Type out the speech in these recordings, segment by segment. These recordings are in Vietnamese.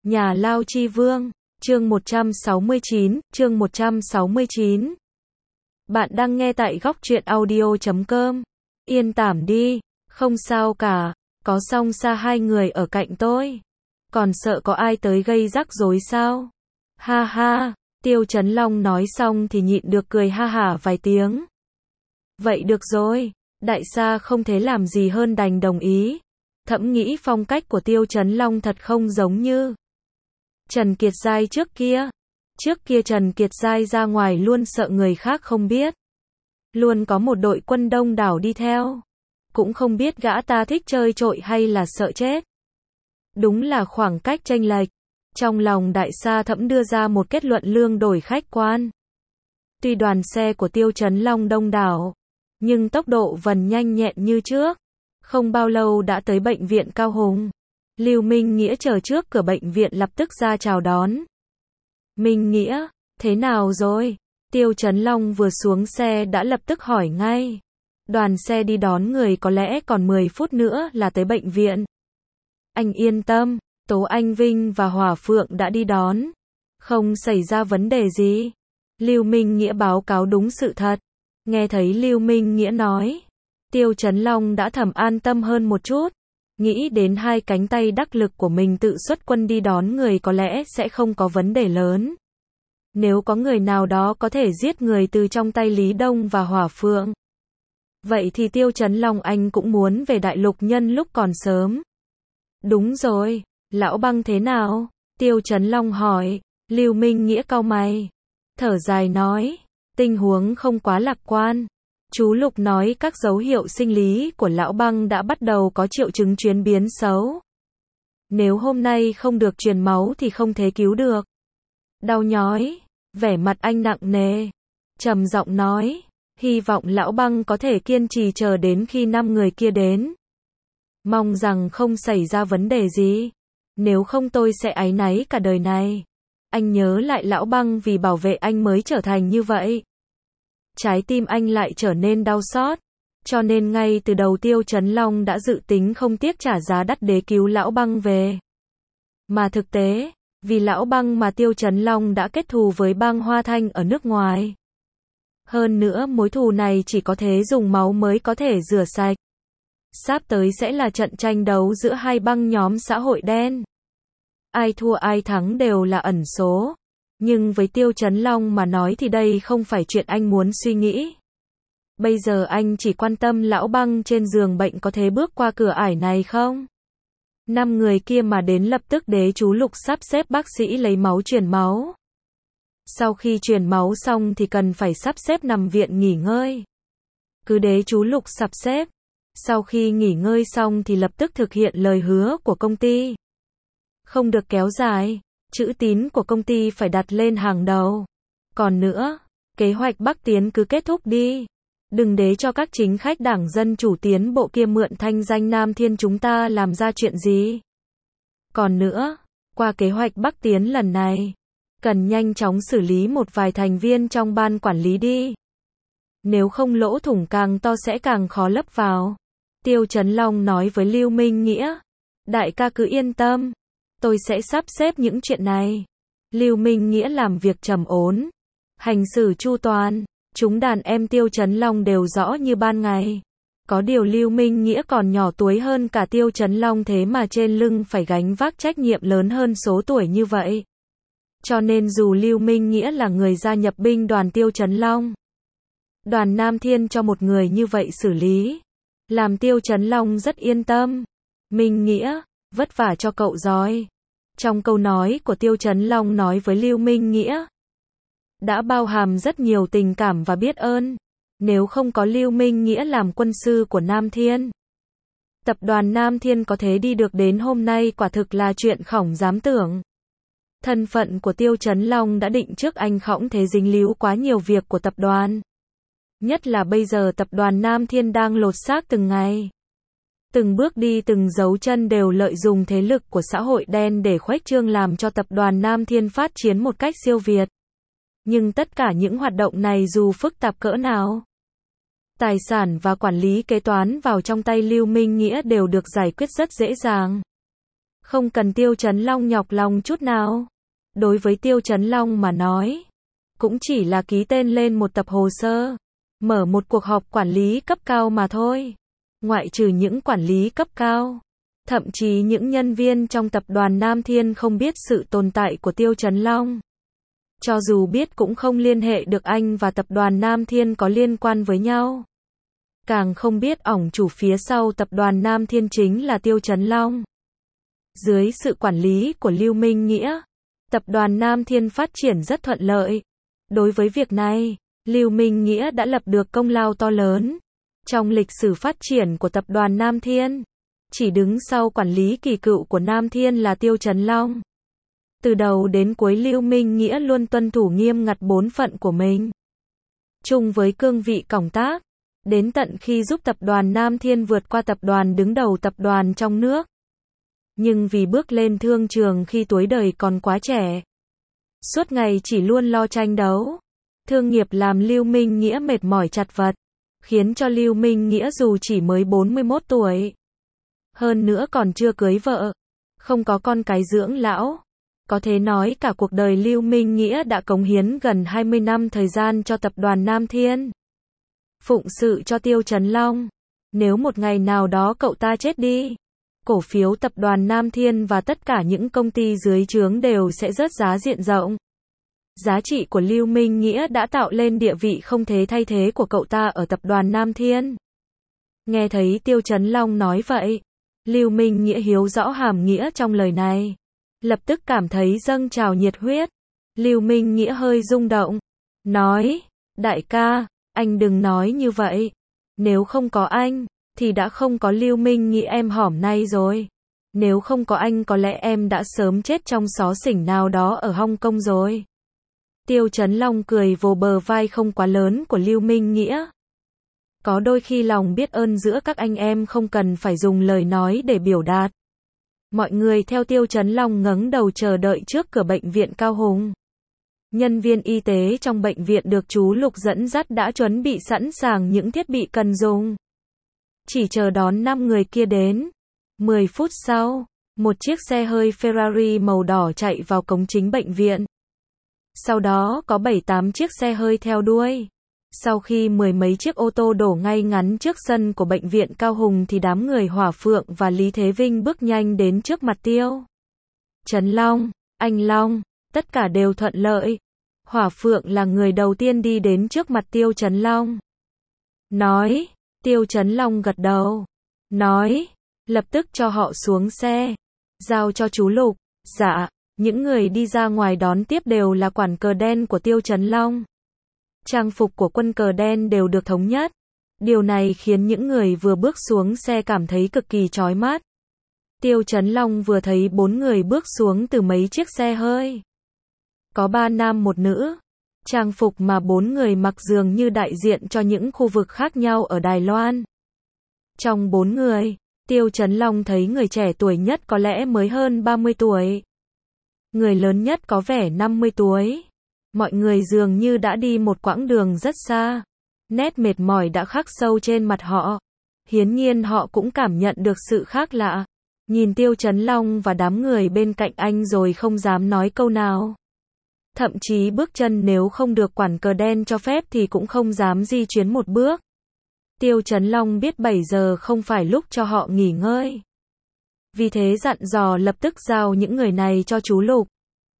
Nhà Lao Chi Vương, chương 169. Bạn đang nghe tại góc truyện audio.com. Yên tảm đi, không sao cả, có Song Sa hai người ở cạnh tôi. Còn sợ có ai tới gây rắc rối sao? Ha ha, Tiêu Chấn Long nói xong thì nhịn được cười ha hả vài tiếng. Vậy được rồi, đại gia không thể làm gì hơn đành đồng ý. Thẫm nghĩ phong cách của Tiêu Chấn Long thật không giống như Trần Kiệt Giai trước kia. Trước kia Trần Kiệt Giai ra ngoài luôn sợ người khác không biết. Luôn có một đội quân đông đảo đi theo. Cũng không biết gã ta thích chơi trội hay là sợ chết. Đúng là khoảng cách chênh lệch. Trong lòng đại sa Thẫm đưa ra một kết luận lương đổi khách quan. Tuy đoàn xe của Tiêu Chấn Long đông đảo, nhưng tốc độ vẫn nhanh nhẹn như trước. Không bao lâu đã tới bệnh viện Cao Hùng. Lưu Minh Nghĩa chờ trước cửa bệnh viện lập tức ra chào đón. Minh Nghĩa, thế nào rồi? Tiêu Chấn Long vừa xuống xe đã lập tức hỏi ngay. Đoàn xe đi đón người có lẽ còn 10 phút nữa là tới bệnh viện. Anh yên tâm, Tố Anh Vinh và Hỏa Phượng đã đi đón. Không xảy ra vấn đề gì. Lưu Minh Nghĩa báo cáo đúng sự thật. Nghe thấy Lưu Minh Nghĩa nói, Tiêu Chấn Long đã thầm an tâm hơn một chút. Nghĩ đến hai cánh tay đắc lực của mình tự xuất quân đi đón người có lẽ sẽ không có vấn đề lớn. Nếu có người nào đó có thể giết người từ trong tay Lý Đông và Hỏa Phượng, vậy thì Tiêu Chấn Long anh cũng muốn về đại lục nhân lúc còn sớm. Đúng rồi, Lão Băng thế nào? Tiêu Chấn Long hỏi. Lưu Minh Nghĩa cau mày, thở dài nói, tình huống không quá lạc quan. Chú Lục nói các dấu hiệu sinh lý của Lão Băng đã bắt đầu có triệu chứng chuyển biến xấu. Nếu hôm nay không được truyền máu thì không thể cứu được. Đau nhói, vẻ mặt anh nặng nề, trầm giọng nói, hy vọng Lão Băng có thể kiên trì chờ đến khi 5 người kia đến. Mong rằng không xảy ra vấn đề gì, nếu không tôi sẽ áy náy cả đời này. Anh nhớ lại Lão Băng vì bảo vệ anh mới trở thành như vậy. Trái tim anh lại trở nên đau xót, cho nên ngay từ đầu Tiêu Chấn Long đã dự tính không tiếc trả giá đắt để cứu Lão Băng về. Mà thực tế, vì Lão Băng mà Tiêu Chấn Long đã kết thù với bang Hoa Thanh ở nước ngoài. Hơn nữa mối thù này chỉ có thể dùng máu mới có thể rửa sạch. Sắp tới sẽ là trận tranh đấu giữa hai băng nhóm xã hội đen. Ai thua ai thắng đều là ẩn số. Nhưng với Tiêu Chấn Long mà nói thì đây không phải chuyện anh muốn suy nghĩ. Bây giờ anh chỉ quan tâm Lão Băng trên giường bệnh có thể bước qua cửa ải này không? 5 người kia mà đến lập tức Đế Chú Lục sắp xếp bác sĩ lấy máu truyền máu. Sau khi truyền máu xong thì cần phải sắp xếp nằm viện nghỉ ngơi. Cứ Đế Chú Lục sắp xếp. Sau khi nghỉ ngơi xong thì lập tức thực hiện lời hứa của công ty. Không được kéo dài. Chữ tín của công ty phải đặt lên hàng đầu. Còn nữa, kế hoạch Bắc Tiến cứ kết thúc đi. Đừng để cho các chính khách Đảng Dân Chủ tiến bộ kia mượn thanh danh Nam Thiên chúng ta làm ra chuyện gì. Còn nữa, qua kế hoạch Bắc Tiến lần này, cần nhanh chóng xử lý một vài thành viên trong ban quản lý đi. Nếu không lỗ thủng càng to sẽ càng khó lấp vào. Tiêu Chấn Long nói với Lưu Minh Nghĩa. Đại ca cứ yên tâm. Tôi sẽ sắp xếp những chuyện này. Lưu Minh Nghĩa làm việc trầm ổn, hành xử chu toàn, chúng đàn em Tiêu Chấn Long đều rõ như ban ngày. Có điều Lưu Minh Nghĩa còn nhỏ tuổi hơn cả Tiêu Chấn Long thế mà trên lưng phải gánh vác trách nhiệm lớn hơn số tuổi như vậy. Cho nên dù Lưu Minh Nghĩa là người gia nhập binh đoàn Tiêu Chấn Long, đoàn Nam Thiên cho một người như vậy xử lý, làm Tiêu Chấn Long rất yên tâm. Minh Nghĩa, vất vả cho cậu rồi. Trong câu nói của Tiêu Chấn Long nói với Lưu Minh Nghĩa, đã bao hàm rất nhiều tình cảm và biết ơn. Nếu không có Lưu Minh Nghĩa làm quân sư của Nam Thiên, tập đoàn Nam Thiên có thể đi được đến hôm nay quả thực là chuyện khổng dám tưởng. Thân phận của Tiêu Chấn Long đã định trước anh khõng thế dính líu quá nhiều việc của tập đoàn. Nhất là bây giờ tập đoàn Nam Thiên đang lột xác từng ngày. Từng bước đi từng dấu chân đều lợi dụng thế lực của xã hội đen để khuếch trương làm cho tập đoàn Nam Thiên phát triển một cách siêu việt. Nhưng tất cả những hoạt động này dù phức tạp cỡ nào, tài sản và quản lý kế toán vào trong tay Lưu Minh Nghĩa đều được giải quyết rất dễ dàng. Không cần Tiêu Chấn Long nhọc lòng chút nào. Đối với Tiêu Chấn Long mà nói, cũng chỉ là ký tên lên một tập hồ sơ, mở một cuộc họp quản lý cấp cao mà thôi. Ngoại trừ những quản lý cấp cao, thậm chí những nhân viên trong tập đoàn Nam Thiên không biết sự tồn tại của Tiêu Chấn Long. Cho dù biết cũng không liên hệ được anh và tập đoàn Nam Thiên có liên quan với nhau. Càng không biết ổng chủ phía sau tập đoàn Nam Thiên chính là Tiêu Chấn Long. Dưới sự quản lý của Lưu Minh Nghĩa, tập đoàn Nam Thiên phát triển rất thuận lợi. Đối với việc này, Lưu Minh Nghĩa đã lập được công lao to lớn trong lịch sử phát triển của tập đoàn Nam Thiên. Chỉ đứng sau quản lý kỳ cựu của Nam Thiên là Tiêu Chấn Long. Từ đầu đến cuối Lưu Minh Nghĩa luôn tuân thủ nghiêm ngặt bổn phận của mình. Chung với cương vị cộng tác, đến tận khi giúp tập đoàn Nam Thiên vượt qua tập đoàn đứng đầu tập đoàn trong nước. Nhưng vì bước lên thương trường khi tuổi đời còn quá trẻ, suốt ngày chỉ luôn lo tranh đấu, thương nghiệp làm Lưu Minh Nghĩa mệt mỏi chật vật, khiến cho Lưu Minh Nghĩa dù chỉ mới 41 tuổi, hơn nữa còn chưa cưới vợ, không có con cái dưỡng lão. Có thể nói cả cuộc đời Lưu Minh Nghĩa đã cống hiến gần 20 năm thời gian cho tập đoàn Nam Thiên. Phụng sự cho Tiêu Chấn Long. Nếu một ngày nào đó cậu ta chết đi, cổ phiếu tập đoàn Nam Thiên và tất cả những công ty dưới trướng đều sẽ rớt giá diện rộng. Giá trị của Lưu Minh Nghĩa đã tạo lên địa vị không thể thay thế của cậu ta ở tập đoàn Nam Thiên. Nghe thấy Tiêu Chấn Long nói vậy, Lưu Minh Nghĩa hiểu rõ hàm nghĩa trong lời này, lập tức cảm thấy dâng trào nhiệt huyết. Lưu Minh Nghĩa hơi rung động, nói, đại ca, anh đừng nói như vậy. Nếu không có anh, thì đã không có Lưu Minh Nghĩa em hỏm nay rồi. Nếu không có anh có lẽ em đã sớm chết trong xó xỉnh nào đó ở Hong Kong rồi. Tiêu Chấn Long cười vồ bờ vai không quá lớn của Lưu Minh Nghĩa. Có đôi khi lòng biết ơn giữa các anh em không cần phải dùng lời nói để biểu đạt. Mọi người theo Tiêu Chấn Long ngẩng đầu chờ đợi trước cửa bệnh viện Cao Hùng. Nhân viên y tế trong bệnh viện được chú Lục dẫn dắt đã chuẩn bị sẵn sàng những thiết bị cần dùng. Chỉ chờ đón 5 người kia đến. 10 phút sau, một chiếc xe hơi Ferrari màu đỏ chạy vào cổng chính bệnh viện. Sau đó có 7-8 chiếc xe hơi theo đuôi. Sau khi mười mấy chiếc ô tô đổ ngay ngắn trước sân của bệnh viện Cao Hùng thì đám người Hỏa Phượng và Lý Thế Vinh bước nhanh đến trước mặt Tiêu Chấn Long, anh Long, tất cả đều thuận lợi. Hỏa Phượng là người đầu tiên đi đến trước mặt Tiêu Chấn Long. Nói, Tiêu Chấn Long gật đầu. Nói, lập tức cho họ xuống xe. Giao cho chú Lục. Dạ, những người đi ra ngoài đón tiếp đều là quản cờ đen của Tiêu Chấn Long. Trang phục của quân cờ đen đều được thống nhất. Điều này khiến những người vừa bước xuống xe cảm thấy cực kỳ chói mắt. Tiêu Chấn Long vừa thấy 4 người bước xuống từ mấy chiếc xe hơi. Có 3 nam một nữ. Trang phục mà 4 người mặc dường như đại diện cho những khu vực khác nhau ở Đài Loan. Trong 4 người, Tiêu Chấn Long thấy người trẻ tuổi nhất có lẽ mới hơn 30 tuổi. Người lớn nhất có vẻ 50 tuổi. Mọi người dường như đã đi một quãng đường rất xa. Nét mệt mỏi đã khắc sâu trên mặt họ. Hiển nhiên họ cũng cảm nhận được sự khác lạ. Nhìn Tiêu Chấn Long và đám người bên cạnh anh rồi không dám nói câu nào. Thậm chí bước chân nếu không được quản cờ đen cho phép thì cũng không dám di chuyển một bước. Tiêu Chấn Long biết 7 giờ không phải lúc cho họ nghỉ ngơi. Vì thế dặn dò lập tức giao những người này cho chú Lục.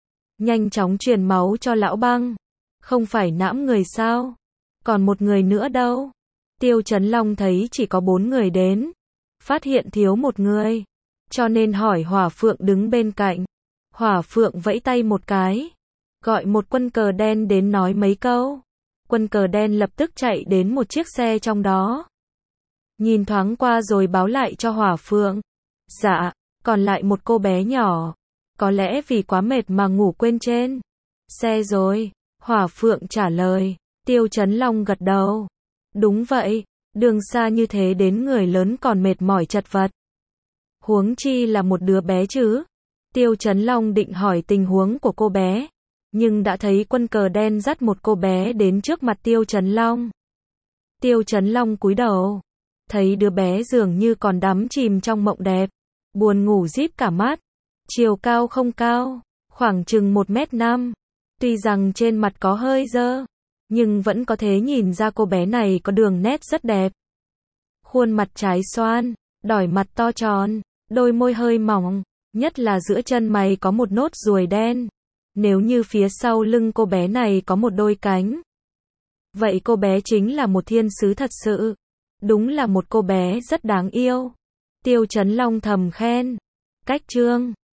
Nhanh chóng truyền máu cho lão Băng. Không phải nãm người sao? Còn một người nữa đâu? Tiêu Chấn Long thấy chỉ có 4 người đến. Phát hiện thiếu một người. Cho nên hỏi Hỏa Phượng đứng bên cạnh. Hỏa Phượng vẫy tay một cái. Gọi một quân cờ đen đến nói mấy câu. Quân cờ đen lập tức chạy đến một chiếc xe trong đó. Nhìn thoáng qua rồi báo lại cho Hỏa Phượng. Dạ, còn lại một cô bé nhỏ. Có lẽ vì quá mệt mà ngủ quên trên xe rồi. Hỏa Phượng trả lời. Tiêu Chấn Long gật đầu. Đúng vậy, đường xa như thế đến người lớn còn mệt mỏi chật vật. Huống chi là một đứa bé chứ. Tiêu Chấn Long định hỏi tình huống của cô bé. Nhưng đã thấy quân cờ đen dắt một cô bé đến trước mặt Tiêu Chấn Long. Tiêu Chấn Long cúi đầu. Thấy đứa bé dường như còn đắm chìm trong mộng đẹp. Buồn ngủ díp cả mắt. Chiều cao không cao, khoảng chừng 1m5. Tuy rằng trên mặt có hơi dơ, nhưng vẫn có thể nhìn ra cô bé này có đường nét rất đẹp. Khuôn mặt trái xoan, đỏi mặt to tròn, đôi môi hơi mỏng, nhất là giữa chân mày có một nốt ruồi đen. Nếu như phía sau lưng cô bé này có một đôi cánh, vậy cô bé chính là một thiên sứ thật sự. Đúng là một cô bé rất đáng yêu. Tiêu Chấn Long thầm khen. Cách chương